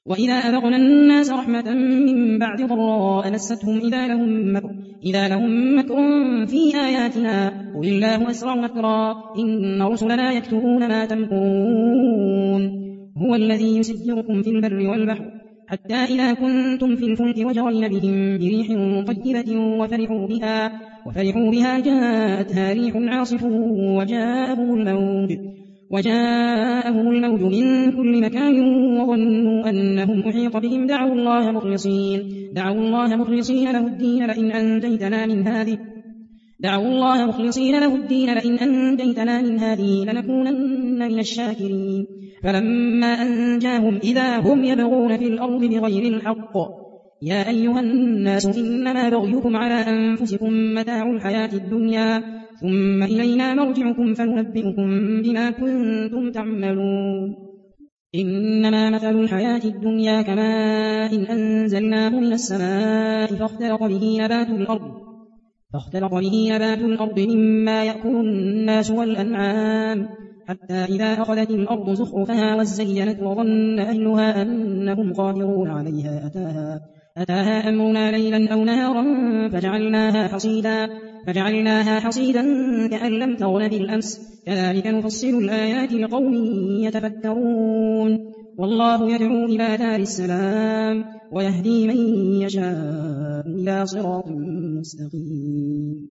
وإذا أذقنا الناس رحمة من بعد ضراء مستهم إذا لهم مكر في آياتنا قل الله أسرع مكرا إن رسلنا يكتبون ما تمكرون هو الذي يسيركم في البر والبحر حتى إذا كنتم في الفلك وجرين بهم بريح طيبة وفرحوا بها جاءتها ريح عاصف وجاءهم الموج من كل مكان وظنوا أنهم أحيط بهم دعوا الله مخلصين له الدين لئن أنجيتنا من هذه لنكونن من الشاكرين فلما أنجاهم إذا هم يبغون في الأرض بغير الحق يا أيها الناس إنما بغيكم على أنفسكم متاع الحياة الدنيا ثم إلينا مرجعكم فننبئكم بما كنتم تعملون إنما مثل الحياة الدنيا كماء إن أنزلناه من السماء فاختلط به نبات الأرض مما يأكل الناس والأنعام حتى إذا أخذت الأرض زخرفها وزينت وظن أهلها أنهم قادرون عليها أتاها أمرنا ليلا أو نهارا فجعلناها حصيدا كأن لم تغن بالأمس كذلك نفصل الآيات لقوم يتفكرون والله يدعو إلى دار السلام ويهدي من يشاء إلى صراط مستقيم